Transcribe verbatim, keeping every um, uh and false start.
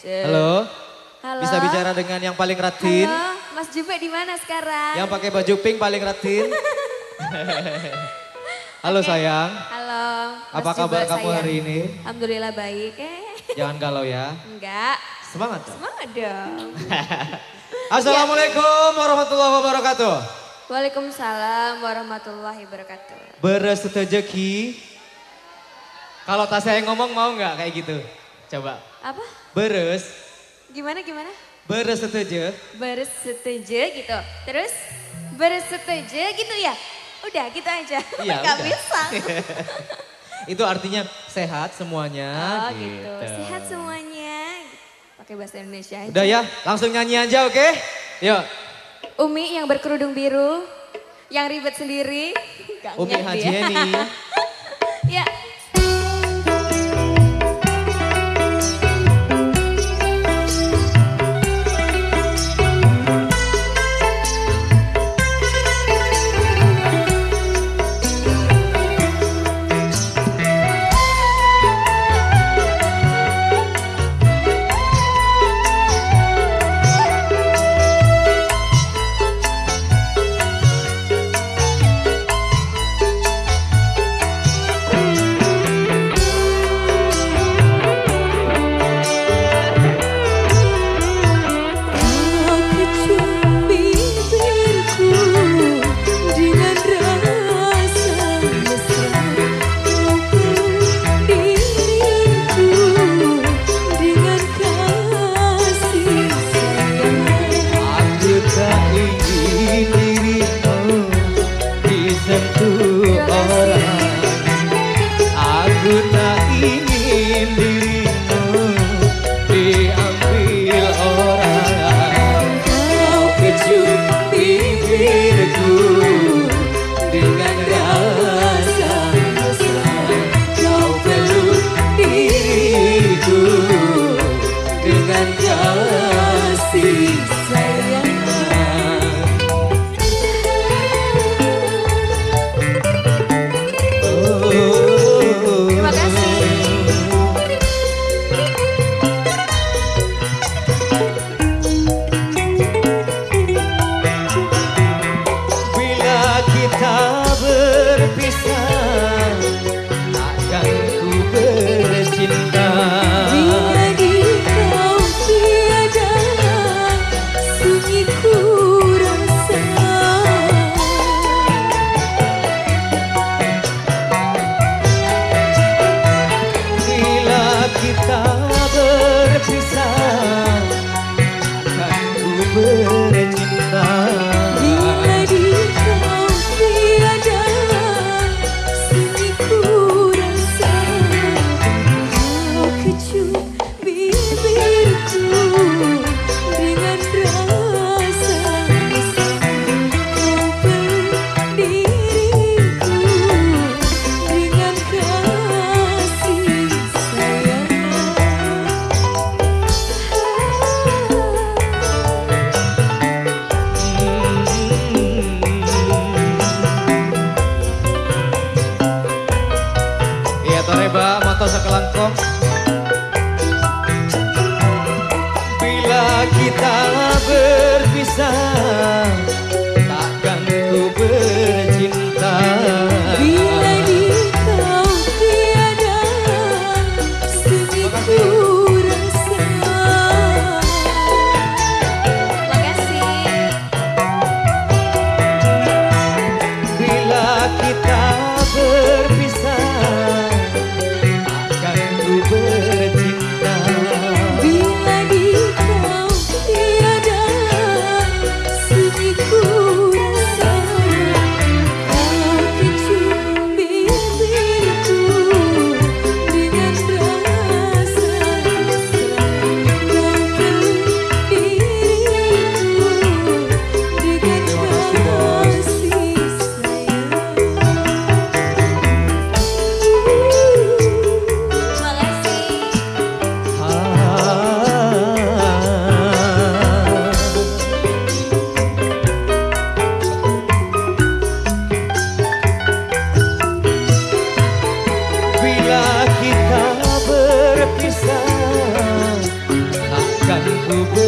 Halo. Halo. Bisa bicara dengan yang paling ratin? Halo, Mas Jupe di mana sekarang? Yang pakai baju pink paling ratin? Halo okay. Sayang. Halo. Mas Apa kabar Jupe, kamu sayang. hari ini? Alhamdulillah baik. Eh. Jangan galau ya. Enggak. Semangat dong. Semangat dong. Assalamualaikum warahmatullahi wabarakatuh. Waalaikumsalam warahmatullahi wabarakatuh. Beres rezeki. Kalau tas saya ngomong mau nggak kayak gitu? Coba. Apa? Beres. Gimana gimana? Beres setuju. Beres setuju gitu. Terus beres setuju gitu ya? Udah gitu aja. Iya, Gak udah. bisa. Itu artinya sehat semuanya. Oh gitu. gitu. Sehat semuanya. Pakai bahasa Indonesia aja. Udah ya, langsung nyanyi aja oke? Okay? Yuk. Umi yang berkerudung biru, yang ribet sendiri. Gak Umi ngerti Haji ya. Eni. Ya. Bila kita berpisah, takkan ku bercinta. Bila di kau tiada, sunyi ku rasa. Makasih. Bila kita berpisah, takkan ku bercinta. Bila di kau tiada, sunyi ku